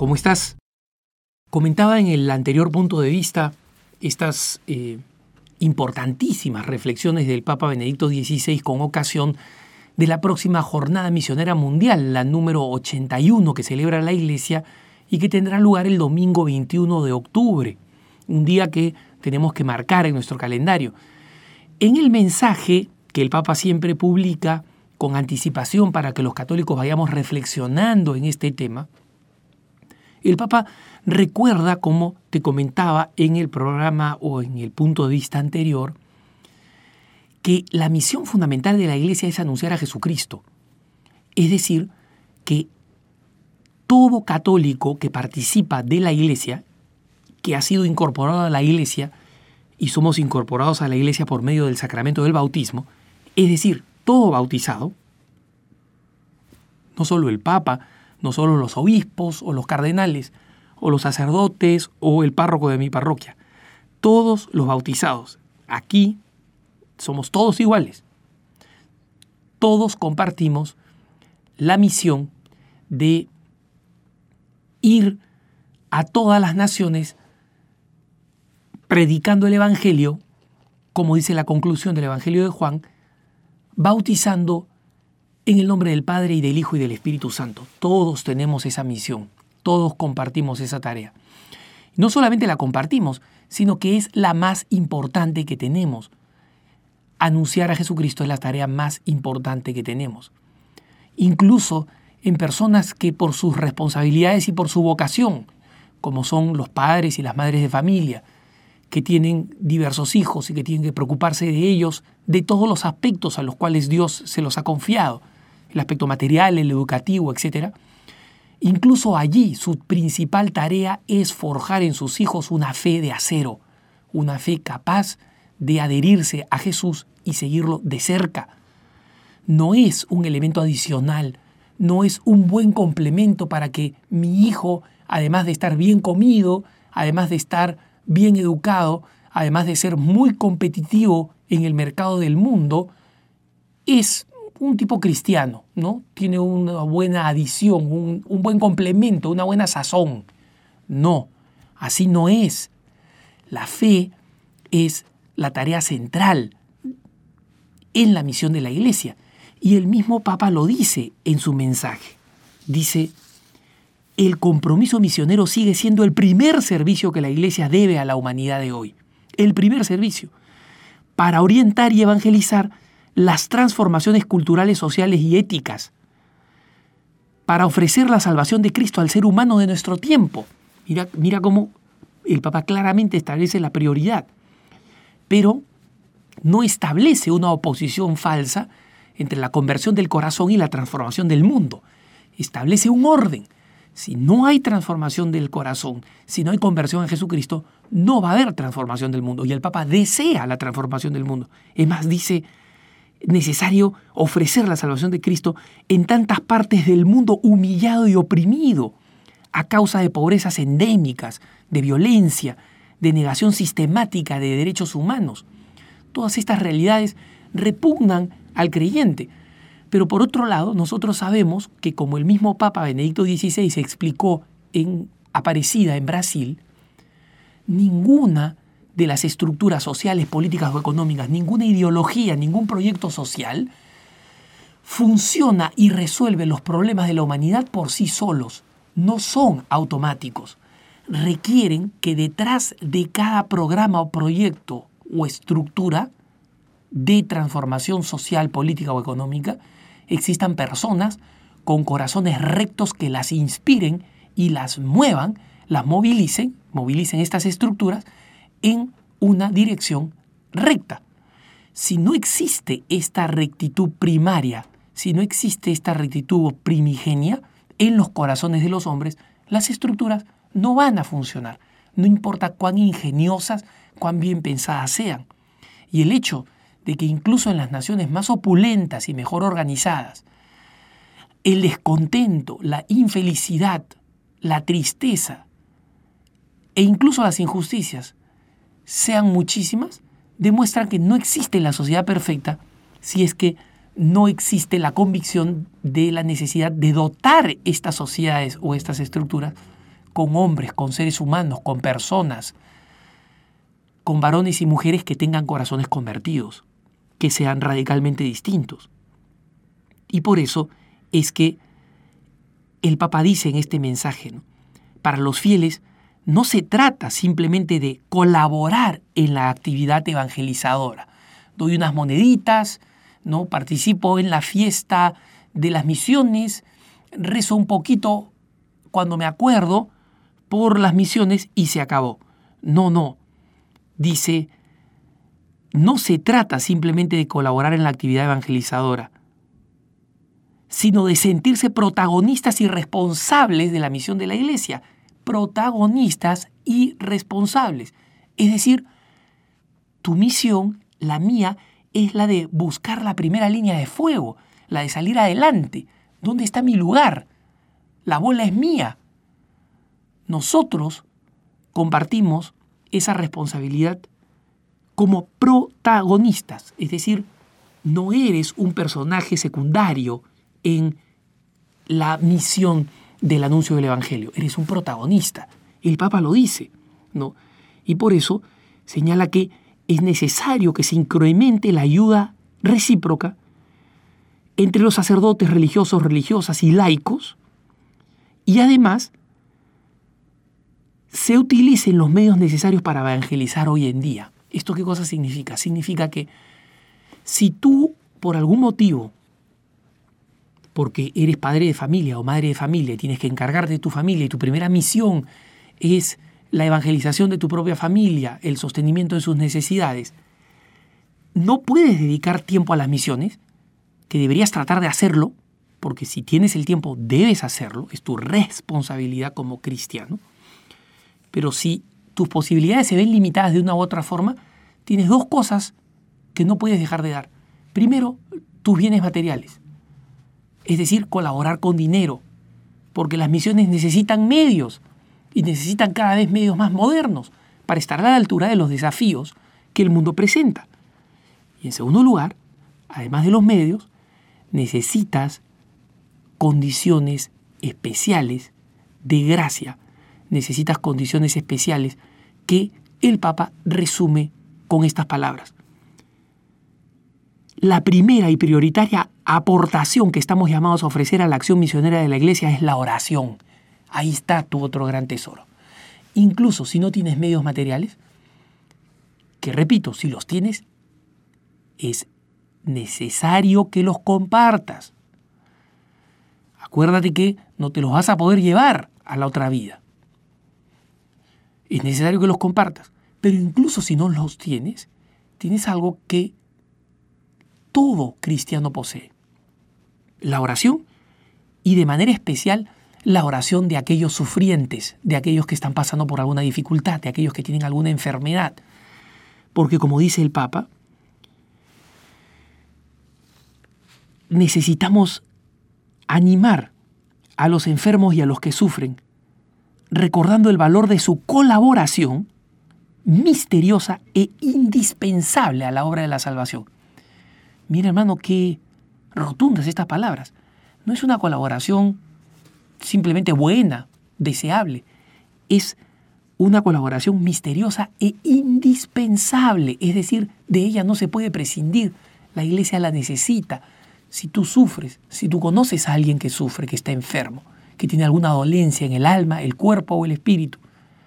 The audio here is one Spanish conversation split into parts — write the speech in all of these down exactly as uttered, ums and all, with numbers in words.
¿cómo estás? Comentaba en el anterior punto de vista estas eh, importantísimas reflexiones del Papa Benedicto dieciséis con ocasión de la próxima Jornada Misionera Mundial, la número ochenta y uno que celebra la Iglesia y que tendrá lugar el domingo veintiuno de octubre, un día que tenemos que marcar en nuestro calendario. En el mensaje que el Papa siempre publica con anticipación para que los católicos vayamos reflexionando en este tema, el Papa recuerda, como te comentaba en el programa o en el punto de vista anterior, que la misión fundamental de la Iglesia es anunciar a Jesucristo. Es decir, que todo católico que participa de la Iglesia, que ha sido incorporado a la Iglesia, y somos incorporados a la Iglesia por medio del sacramento del bautismo, es decir, todo bautizado, no solo el Papa, no solo los obispos o los cardenales, o los sacerdotes o el párroco de mi parroquia, todos los bautizados, aquí somos todos iguales. Todos compartimos la misión de ir a todas las naciones predicando el Evangelio, como dice la conclusión del Evangelio de Juan, bautizando en el nombre del Padre y del Hijo y del Espíritu Santo. Todos tenemos esa misión, todos compartimos esa tarea. No solamente la compartimos, sino que es la más importante que tenemos. Anunciar a Jesucristo es la tarea más importante que tenemos. Incluso en personas que por sus responsabilidades y por su vocación, como son los padres y las madres de familia, que tienen diversos hijos y que tienen que preocuparse de ellos, de todos los aspectos a los cuales Dios se los ha confiado, el aspecto material, el educativo, etcétera. Incluso allí su principal tarea es forjar en sus hijos una fe de acero, una fe capaz de adherirse a Jesús y seguirlo de cerca. No es un elemento adicional, no es un buen complemento para que mi hijo, además de estar bien comido, además de estar bien educado, además de ser muy competitivo en el mercado del mundo, es un tipo cristiano, ¿no? Tiene una buena adición, un, un buen complemento, una buena sazón. No, así no es. La fe es la tarea central en la misión de la Iglesia. Y el mismo Papa lo dice en su mensaje. Dice, el compromiso misionero sigue siendo el primer servicio que la Iglesia debe a la humanidad de hoy. El primer servicio. Para orientar y evangelizar las transformaciones culturales, sociales y éticas. Para ofrecer la salvación de Cristo al ser humano de nuestro tiempo. Mira, mira cómo el Papa claramente establece la prioridad. Pero no establece una oposición falsa entre la conversión del corazón y la transformación del mundo. Establece un orden. Si no hay transformación del corazón, si no hay conversión en Jesucristo, no va a haber transformación del mundo. Y el Papa desea la transformación del mundo. Es más, dice, necesario ofrecer la salvación de Cristo en tantas partes del mundo humillado y oprimido a causa de pobrezas endémicas, de violencia, de negación sistemática de derechos humanos. Todas estas realidades repugnan al creyente. Pero por otro lado, nosotros sabemos que como el mismo Papa Benedicto dieciséis explicó en Aparecida, en Brasil, ninguna de las estructuras sociales, políticas o económicas, ninguna ideología, ningún proyecto social funciona y resuelve los problemas de la humanidad por sí solos. No son automáticos. Requieren que detrás de cada programa o proyecto o estructura de transformación social, política o económica, existan personas con corazones rectos que las inspiren y las muevan, las movilicen, movilicen estas estructuras en una dirección recta. Si no existe esta rectitud primaria, si no existe esta rectitud primigenia en los corazones de los hombres, las estructuras no van a funcionar, no importa cuán ingeniosas, cuán bien pensadas sean. Y el hecho de que incluso en las naciones más opulentas y mejor organizadas, el descontento, la infelicidad, la tristeza e incluso las injusticias sean muchísimas, demuestran que no existe la sociedad perfecta si es que no existe la convicción de la necesidad de dotar estas sociedades o estas estructuras con hombres, con seres humanos, con personas, con varones y mujeres que tengan corazones convertidos, que sean radicalmente distintos. Y por eso es que el Papa dice en este mensaje, ¿no? Para los fieles no se trata simplemente de colaborar en la actividad evangelizadora. Doy unas moneditas, ¿no? Participo en la fiesta de las misiones, rezo un poquito cuando me acuerdo por las misiones y se acabó. No, no. Dice, no se trata simplemente de colaborar en la actividad evangelizadora, sino de sentirse protagonistas y responsables de la misión de la Iglesia. Protagonistas y responsables. Es decir, tu misión, la mía, es la de buscar la primera línea de fuego, la de salir adelante. ¿Dónde está mi lugar? La bola es mía. Nosotros compartimos esa responsabilidad como protagonistas, es decir, no eres un personaje secundario en la misión del anuncio del Evangelio, eres un protagonista. El Papa lo dice, ¿no? Y por eso señala que es necesario que se incremente la ayuda recíproca entre los sacerdotes religiosos, religiosas y laicos, y además se utilicen los medios necesarios para evangelizar hoy en día. ¿Esto qué cosa significa? Significa que si tú, por algún motivo, porque eres padre de familia o madre de familia, tienes que encargarte de tu familia y tu primera misión es la evangelización de tu propia familia, el sostenimiento de sus necesidades, no puedes dedicar tiempo a las misiones, que deberías tratar de hacerlo, porque si tienes el tiempo debes hacerlo, es tu responsabilidad como cristiano. Pero si tus posibilidades se ven limitadas de una u otra forma, tienes dos cosas que no puedes dejar de dar. Primero, tus bienes materiales, es decir, colaborar con dinero, porque las misiones necesitan medios y necesitan cada vez medios más modernos para estar a la altura de los desafíos que el mundo presenta. Y en segundo lugar, además de los medios, necesitas condiciones especiales de gracia, necesitas condiciones especiales que el Papa resume con estas palabras. La primera y prioritaria aportación que estamos llamados a ofrecer a la acción misionera de la Iglesia es la oración. Ahí está tu otro gran tesoro. Incluso si no tienes medios materiales, que repito, si los tienes, es necesario que los compartas. Acuérdate que no te los vas a poder llevar a la otra vida. Es necesario que los compartas. Pero incluso si no los tienes, tienes algo que todo cristiano posee. La oración y de manera especial la oración de aquellos sufrientes, de aquellos que están pasando por alguna dificultad, de aquellos que tienen alguna enfermedad. Porque como dice el Papa, necesitamos animar a los enfermos y a los que sufren, recordando el valor de su colaboración misteriosa e indispensable a la obra de la salvación. Mira, hermano, qué rotundas estas palabras. No es una colaboración simplemente buena, deseable. Es una colaboración misteriosa e indispensable. Es decir, de ella no se puede prescindir. La Iglesia la necesita. Si tú sufres, si tú conoces a alguien que sufre, que está enfermo, que tiene alguna dolencia en el alma, el cuerpo o el espíritu,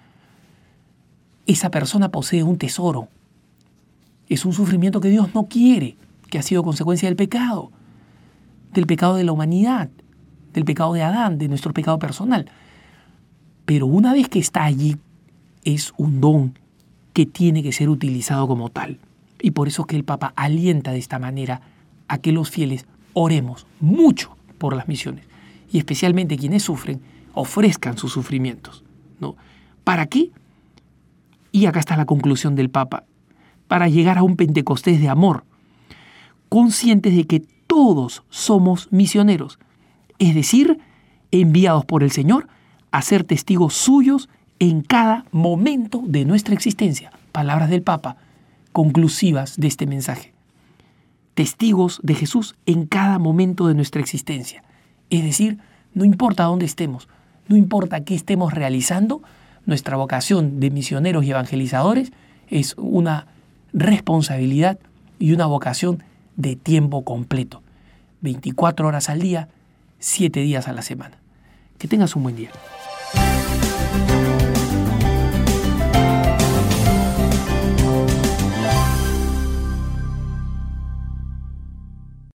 esa persona posee un tesoro. Es un sufrimiento que Dios no quiere, que ha sido consecuencia del pecado, del pecado de la humanidad, del pecado de Adán, de nuestro pecado personal. Pero una vez que está allí, es un don que tiene que ser utilizado como tal. Y por eso es que el Papa alienta de esta manera a que los fieles oremos mucho por las misiones. Y especialmente quienes sufren, ofrezcan sus sufrimientos, ¿no? ¿Para qué? Y acá está la conclusión del Papa. Para llegar a un Pentecostés de amor, conscientes de que todos somos misioneros, es decir, enviados por el Señor a ser testigos suyos en cada momento de nuestra existencia. Palabras del Papa conclusivas de este mensaje. Testigos de Jesús en cada momento de nuestra existencia. Es decir, no importa dónde estemos, No importa qué estemos realizando, nuestra vocación de misioneros y evangelizadores es una responsabilidad y una vocación de tiempo completo. veinticuatro horas al día, siete días a la semana. Que tengas un buen día.